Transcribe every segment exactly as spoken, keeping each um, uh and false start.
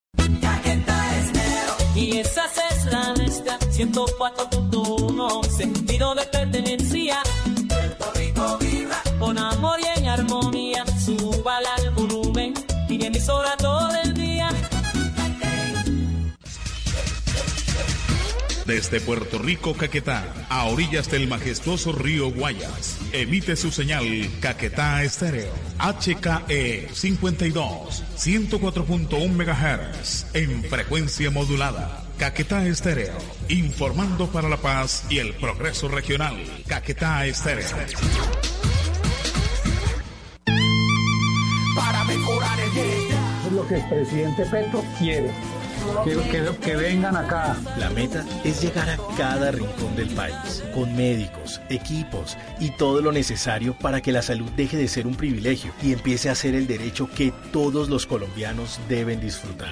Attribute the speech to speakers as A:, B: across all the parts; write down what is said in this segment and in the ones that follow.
A: Caquetá Estéreo. Y esa es la nuestra, ciento cuatro punto uno, sentido de pertenencia. Puerto Rico vibra con amor y en armonía. Suba al volumen y emisora todo el día.
B: Desde Puerto Rico, Caquetá, a orillas del majestuoso río Guayas, emite su señal Caquetá Estéreo, H K E cincuenta y dos, ciento cuatro punto uno megahertz, en frecuencia modulada. Caquetá Estéreo, informando para la paz y el progreso regional. Caquetá Estéreo.
C: Para mejorar el día.
D: Es lo que el presidente Petro quiere. Que, que, que vengan acá.
E: La meta es llegar a cada rincón del país, con médicos, equipos y todo lo necesario para que la salud deje de ser un privilegio y empiece a ser el derecho que todos los colombianos deben disfrutar.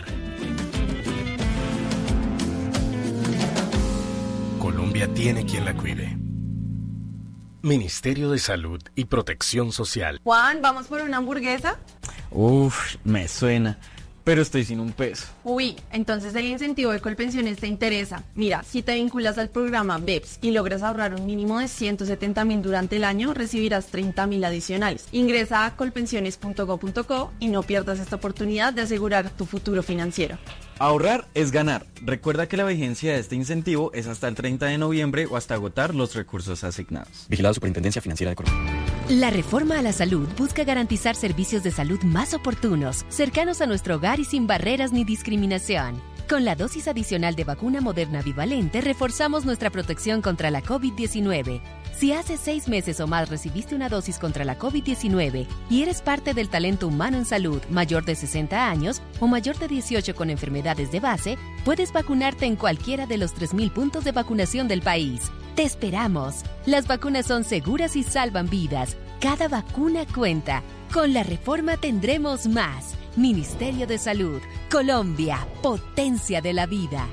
E: Colombia tiene quien la cuide. Ministerio de Salud y Protección Social.
F: Juan, ¿vamos por una hamburguesa?
G: Uf, me suena. Pero estoy sin un peso.
F: Uy, entonces el incentivo de Colpensiones te interesa. Mira, si te vinculas al programa B E P S y logras ahorrar un mínimo de ciento setenta mil durante el año, recibirás treinta mil adicionales. Ingresa a colpensiones punto gob punto co y no pierdas esta oportunidad de asegurar tu futuro financiero.
G: Ahorrar es ganar. Recuerda que la vigencia de este incentivo es hasta el treinta de noviembre o hasta agotar los recursos asignados.
H: Vigilado Superintendencia Financiera de Colombia.
I: La reforma a la salud busca garantizar servicios de salud más oportunos, cercanos a nuestro hogar y sin barreras ni discriminación. Con la dosis adicional de vacuna Moderna bivalente, reforzamos nuestra protección contra la COVID diecinueve. Si hace seis meses o más recibiste una dosis contra la COVID diecinueve y eres parte del talento humano en salud mayor de sesenta años o mayor de dieciocho con enfermedades de base, puedes vacunarte en cualquiera de los tres mil puntos de vacunación del país. ¡Te esperamos! Las vacunas son seguras y salvan vidas. Cada vacuna cuenta. Con la reforma tendremos más. Ministerio de Salud. Colombia, potencia de la vida.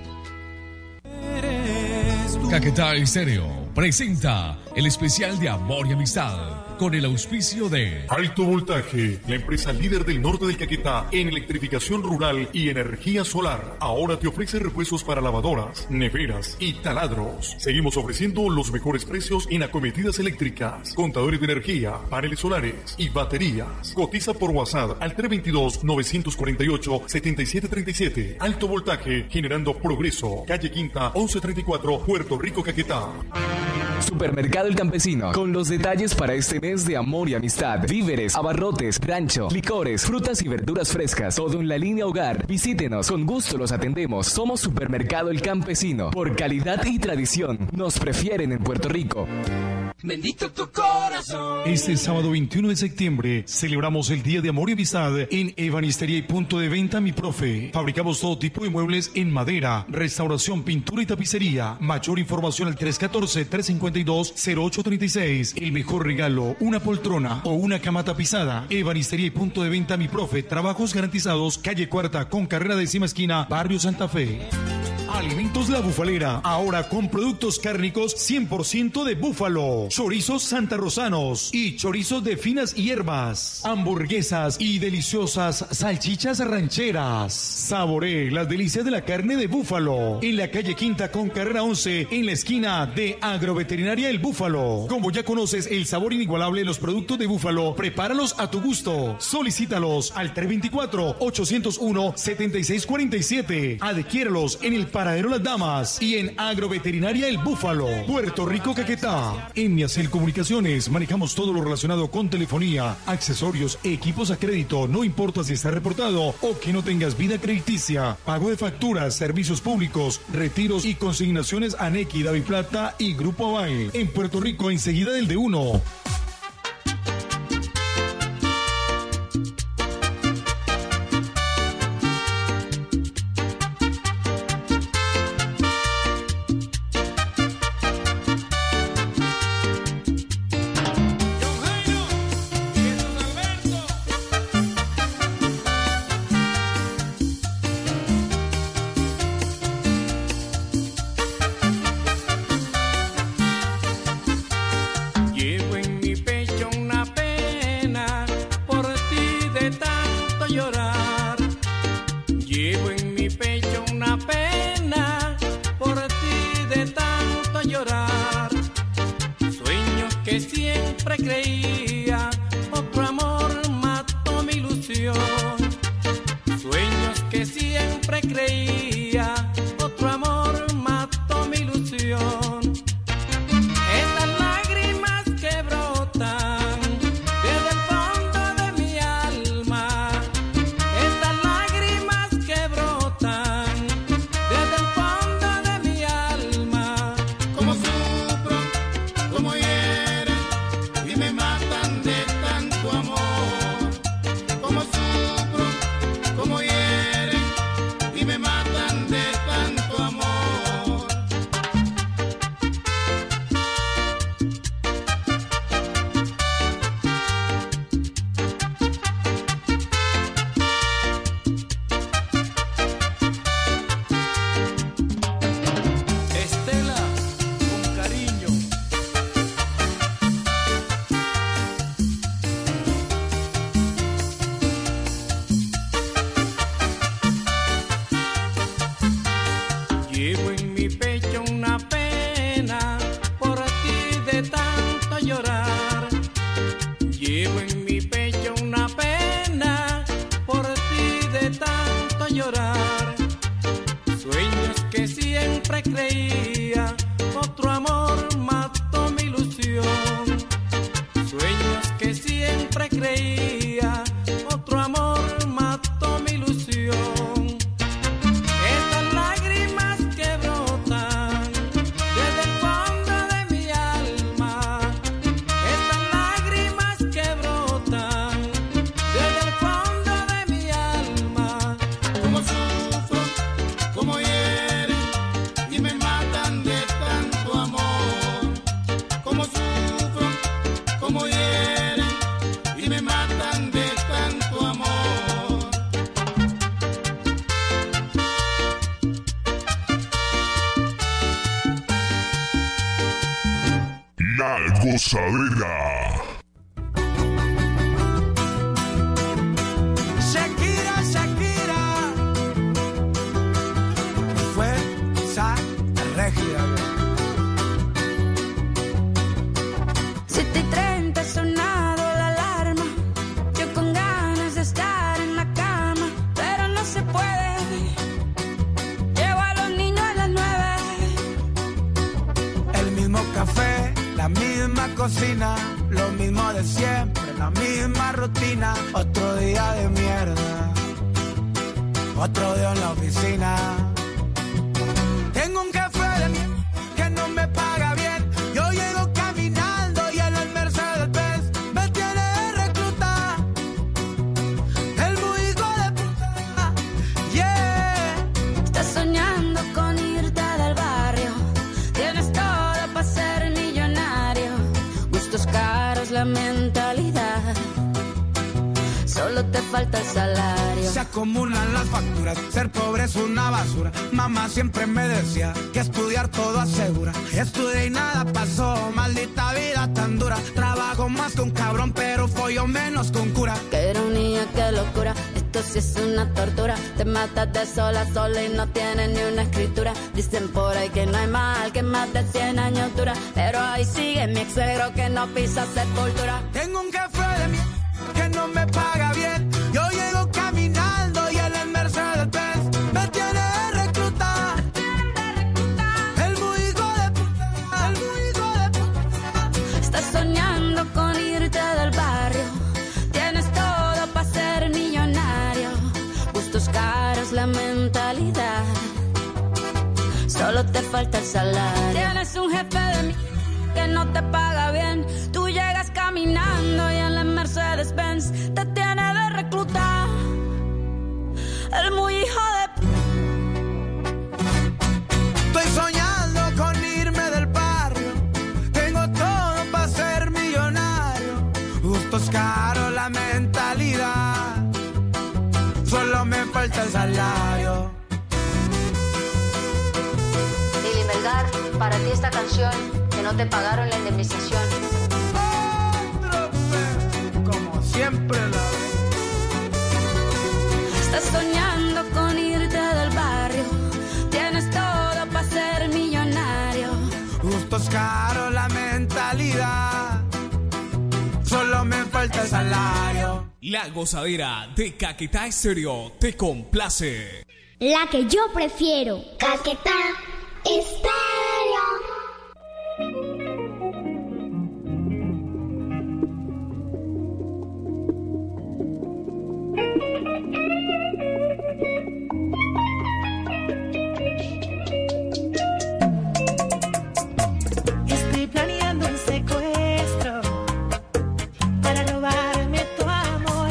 J: Caquetá Estéreo presenta el especial de Amor y Amistad con el auspicio de
K: Alto Voltaje, la empresa líder del norte del Caquetá en electrificación rural y energía solar. Ahora te ofrece repuestos para lavadoras, neveras y taladros. Seguimos ofreciendo los mejores precios en acometidas eléctricas, contadores de energía, paneles solares y baterías. Cotiza por WhatsApp al tres dos dos, nueve cuatro ocho, siete siete tres siete. Alto Voltaje, generando progreso. Calle Quinta, once treinta y cuatro, Puerto Rico, Caquetá.
L: Supermercado El Campesino, con los detalles para este mes de amor y amistad. Víveres, abarrotes, rancho, licores, frutas y verduras frescas. Todo en la línea hogar. Visítenos, con gusto los atendemos. Somos Supermercado El Campesino. Por calidad y tradición, nos prefieren en Puerto Rico.
C: Bendito tu corazón.
K: Este sábado veintiuno de septiembre celebramos el Día de Amor y Amistad en Ebanistería y Punto de Venta Mi Profe. Fabricamos todo tipo de muebles en madera, restauración, pintura y tapicería. Mayor información al tres uno cuatro, tres cinco dos, cero ocho tres seis. El mejor regalo, una poltrona o una cama tapizada. Ebanistería y Punto de Venta Mi Profe. Trabajos garantizados. Calle Cuarta con carrera décima esquina, Barrio Santa Fe. Alimentos La Bufalera, ahora con productos cárnicos cien por ciento de búfalo, chorizos santarrosanos y chorizos de finas hierbas, hamburguesas y deliciosas salchichas rancheras. Saboree las delicias de la carne de búfalo en la calle Quinta con carrera once, en la esquina de Agroveterinaria El Búfalo. Como ya conoces el sabor inigualable de los productos de búfalo, prepáralos a tu gusto. Solicítalos al tres dos cuatro, ocho cero uno, siete seis cuatro siete. Adquiéralos en el Paradero Las Damas y en Agroveterinaria El Búfalo, Puerto Rico, Caquetá. En Miacel Comunicaciones manejamos todo lo relacionado con telefonía, accesorios, equipos a crédito, no importa si está reportado o que no tengas vida crediticia, pago de facturas, servicios públicos, retiros y consignaciones a Nequi, Daviplata y Grupo Aval. En Puerto Rico, enseguida del de uno.
A: siempre creía, otro amor mató mi ilusión. Estas lágrimas que brotan desde el fondo de mi alma, estas lágrimas que brotan desde el fondo de mi alma.
H: Como sufro, como hieren y me matan de tanto amor. Como sufro, como hieren y me matan de tanto amor.
A: Estela, con cariño. Llevo en mi pecho una pena por ti de tanto llorar. Llevo en mi pecho una pena por ti de tanto llorar. Sueños que siempre creía, otro amor mató mi ilusión. Sueños que siempre creía, otro amor mató mi ilusión. Estas lágrimas que brotan desde el fondo de mi alma, estas lágrimas que brotan desde el fondo de mi alma.
H: Como sufro, como hieren y me matan de tanto amor. Como sufro, como hieren y me matan de tanto amor.
M: La Gozadera.
C: Shakira, Shakira, fuerza regia.
N: siete y treinta ha sonado la alarma. Yo con ganas de estar en la cama, pero no se puede. Llevo a los niños a las nueve.
C: El mismo café, la misma cocina, lo mismo de siempre, la misma rutina. Otro día de mierda, otro día en la oficina. Tengo un jefe de mierda que no me paga bien. Yo llego caminando y en el Mercedes-Benz me tiene de recluta. El muy hijo de puta, yeah.
N: Estás soñando con irte del barrio. Tienes todo para ser millonario. Gustos caros, la mentalidad. Solo te falta el salario.
C: Se acumulan las facturas, ser pobre es una basura. Mamá siempre me decía que estudiar todo asegura. Estudié y nada pasó, maldita vida tan dura. Trabajo más que un cabrón, pero follo menos que un cura.
N: Qué ironía, qué locura, esto sí es una tortura. Te matas de sola a sola y no tienes ni una escritura. Dicen por ahí que no hay mal, que más de cien años dura. Pero ahí sigue mi ex suegro que no pisa sepultura.
C: Tengo un jefe de mierda que no me paga bien. Yo llego caminando y en el Mercedes-Benz me tiene de recluta. El muy hijo de puta, el muy hijo de puta.
N: Estás soñando con irte del barrio. Tienes todo para ser millonario. Gustos caros, la mentalidad. Solo te falta el salario. Tienes un jefe de mierda que no te paga bien. Tú llegas caminando y en la Mercedes-Benz te tiene de reclutar. El muy hijo de p...
C: Estoy soñando con irme del barrio. Tengo todo para ser millonario. Gustos caros, la mentalidad. Solo me falta el salario.
O: Lili Melgar, para ti esta canción, que no te pagaron la indemnización.
C: Como siempre la veo.
N: Estás soñando con irte del barrio. Tienes todo para ser millonario.
C: Gustos caros, la mentalidad. Solo me falta el salario.
J: La Gozadera de Caquetá Estéreo te complace.
P: La que yo prefiero. Caquetá Estéreo.
Q: Estoy planeando un secuestro para robarme tu amor.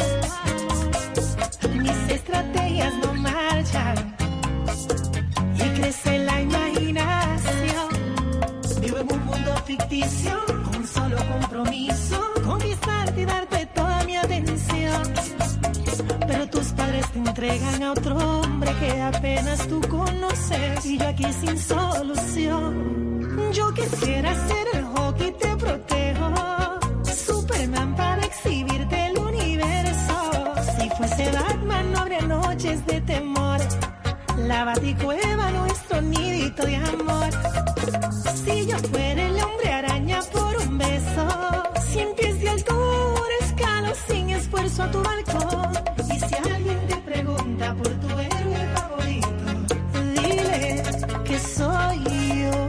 Q: Mis estrategias no marchan y crece la imaginación. Vivo en un mundo ficticio con un solo compromiso: conquistarte y darte toda mi atención. Pero tus padres te entregan a otro hombre que apenas tú conoces, y yo aquí sin solución. Yo quisiera ser el hockey, te protejo, Superman para exhibirte el universo. Si fuese Batman no habría noches de temor, la baticueva nuestro nidito de amor. Si yo fuera el hombre araña por un beso, cien pies de altura escalo sin esfuerzo a tu balcón. Y si alguien te pregunta por tu héroe favorito, dile que soy yo.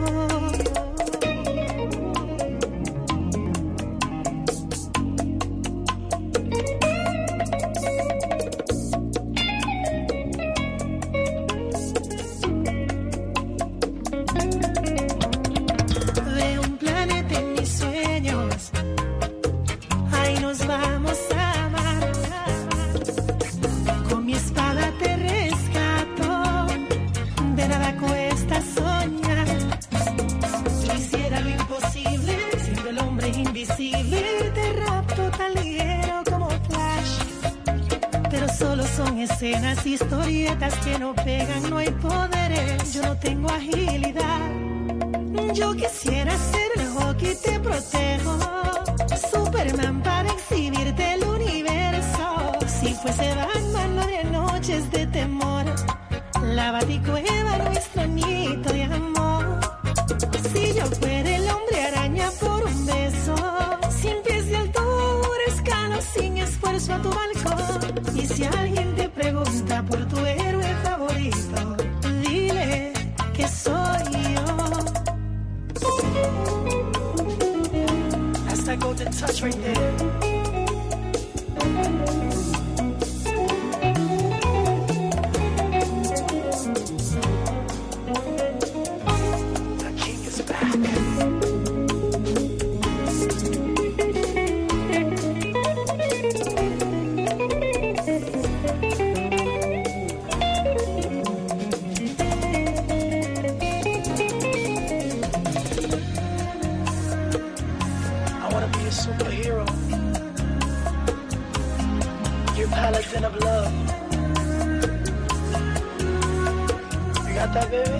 Q: Veo un planeta en mis sueños, ahí nos vamos a amar. Con mi espada te rescato, de nada cuesta soñar. Yo hiciera lo imposible, siendo el hombre invisible. Te rapto tan ligero como Flash, pero solo son escenas, historietas que no pegan, no hay poderes. Yo no tengo agilidad. Yo quisiera ser el hockey, te protejo, Superman para exhibirte el universo. Si fuese Batman no habría noches de temor, la baticueva nuestro nido de amor. Si yo fuera el hombre araña por un beso, cien pies de altura escalo sin esfuerzo a tu balcón. Y si alguien te pregunta por tu héroe favorito, dile que soy yo. That's that golden touch right there. The king is back. Superhero, your paladin of love. You got that, baby?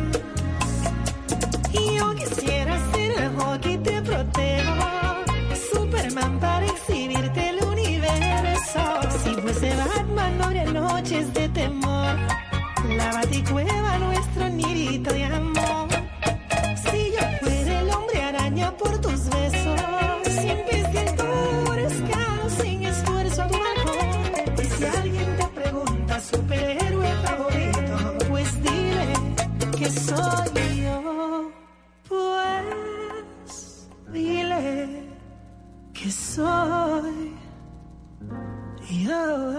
Q: Yo quisiera ser el hockey, te protejo, Superman para exhibirte el universo. Si fuese Batman no habría noches de temor, la baticueva nuestro nidito de amor. Si yo fuera el hombre araña por tus besos, cien pies de altura escalo sin esfuerzo a tu balcón. Y si alguien te pregunta superhéroe favorito, pues dile que soy yo. Pues dile que soy yo.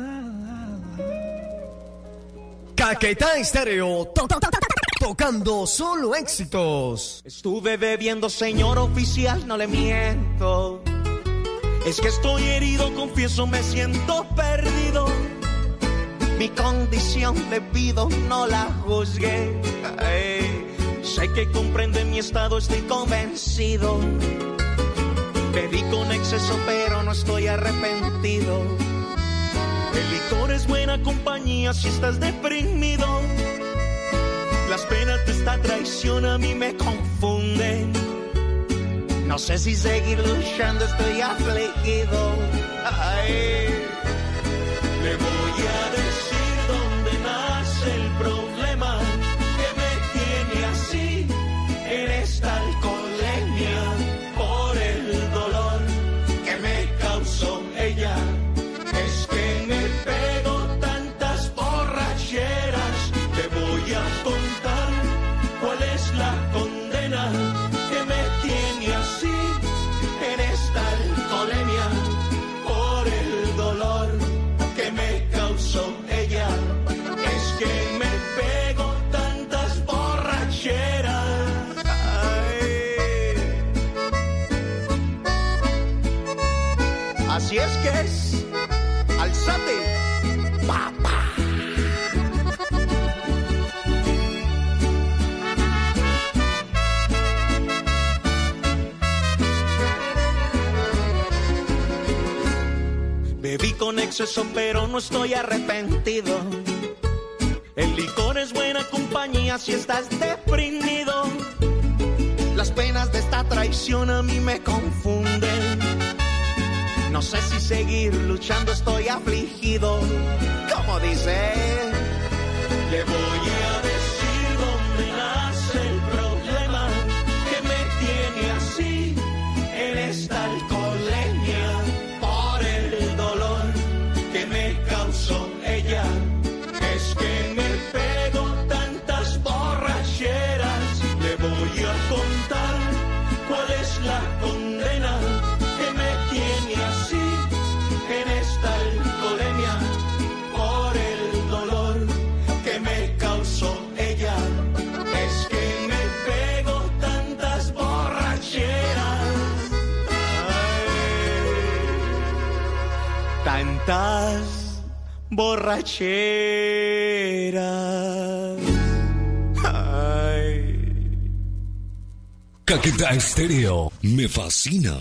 R: Caquetá Estéreo, to- to- to- tocando solo éxitos.
S: Estuve bebiendo, señor oficial, no le miento. Es que estoy herido, confieso, me siento perdido. Mi condición le pido, no la juzgue. Ay, sé que comprende mi estado, estoy convencido. Bebí con exceso, pero no estoy arrepentido. El licor es buena compañía si estás deprimido. Las penas de esta traición a mí me confunden. No sé si seguir luchando, estoy afligido. Ay, le voy a decir dónde nace el problema que me tiene así en esta alcoholemia, por el dolor que me causó ella. Es que me pego tantas borracheras confieso, pero no estoy arrepentido. El licor es buena compañía si estás deprimido. Las penas de esta traición a mí me confunden. No sé si seguir luchando, estoy afligido. Como dice, le voy a decir dónde nace el problema que me tiene así en esta alcoholemia, por el dolor que me causó ella. Es que me pego tantas borracheras. Le voy a contar cuál es la condena que me tiene así en esta alcoholemia, por el dolor que me causó ella. Es que me pego tantas borracheras. Ay, tantas borracheras. Ay.
J: Caquetá Estéreo me fascina.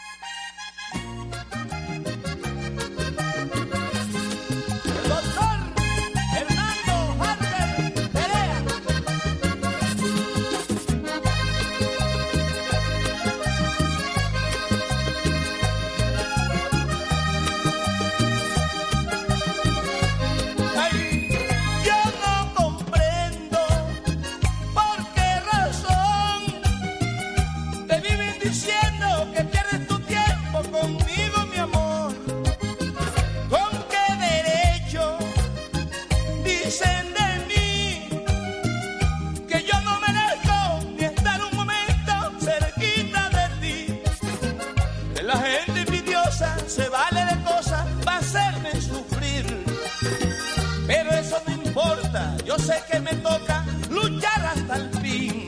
C: Se vale de cosas va a hacerme sufrir, pero eso no importa, yo sé que me toca luchar hasta el fin.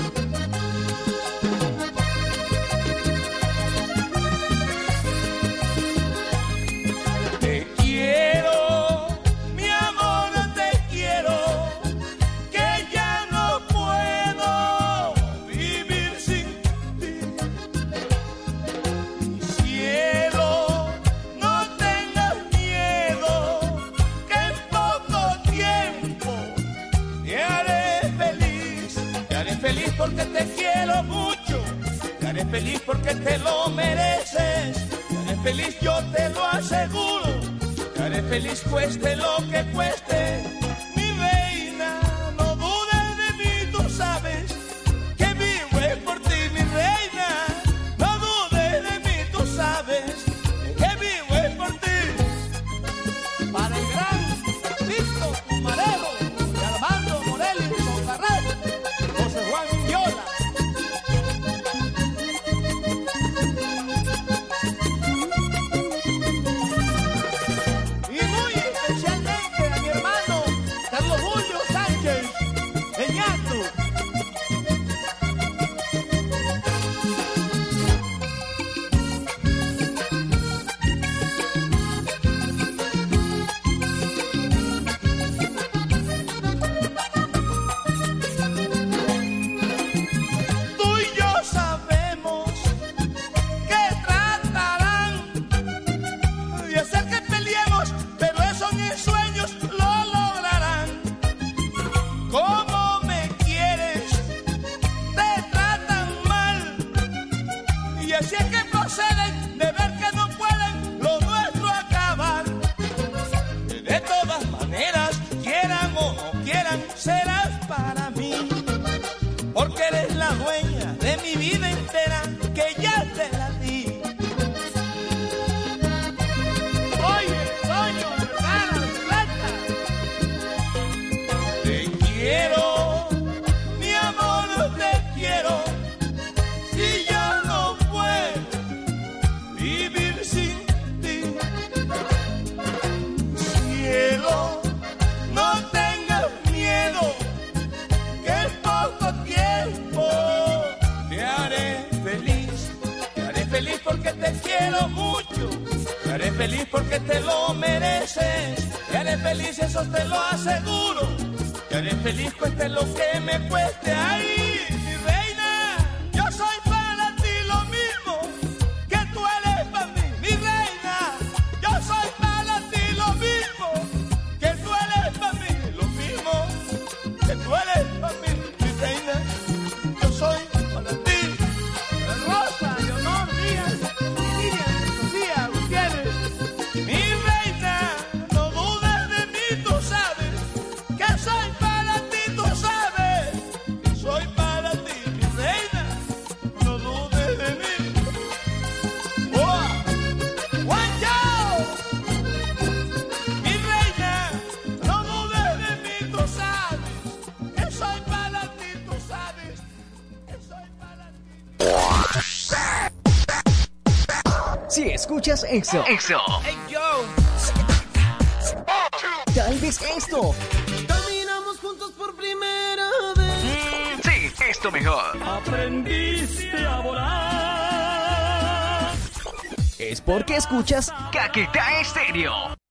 C: Te quiero, mi amor, te quiero, que ya no puedo vivir sin ti. Cielo, porque te quiero mucho, te haré feliz porque te lo mereces, te haré feliz, yo te lo aseguro, te haré feliz cueste lo que cueste, mi reina, no dudes de mí, tú sabes que vivo es por ti, mi reina, no dudes de mí, tú sabes que vivo es por ti. Para el gran Víctor Marejo y Armando Morelli Soncarral, José Juan Viola. Y muy especialmente a mi hermano Carlos Julio Sánchez, el ñato. Feliz porque te lo mereces, te haré feliz, eso te lo aseguro, te haré feliz cueste lo que me cueste. Ay, mi reina, yo soy para ti lo mismo que tú eres para mí, mi reina, yo soy para ti
H: que tú eres para mí, mi reina. Yo soy para ti. Rosa, Leonor, Díaz, Miriam, Sofía, Gutiérrez. Mi reina, no dudes de mí, tú sabes que soy para ti, tú sabes que soy para ti, mi reina. No dudes de mí. ¡Boa! ¡Guancho! Mi reina, no dudes de mí, tú sabes que soy para ti, tú sabes que soy para ti.
R: Si escuchas eso, eso,
H: Hey, yo.
R: tal vez esto,
H: Caminamos juntos por primera vez.
R: sí, esto mejor,
H: Aprendiste a volar.
R: es porque escuchas Caquetá Estéreo.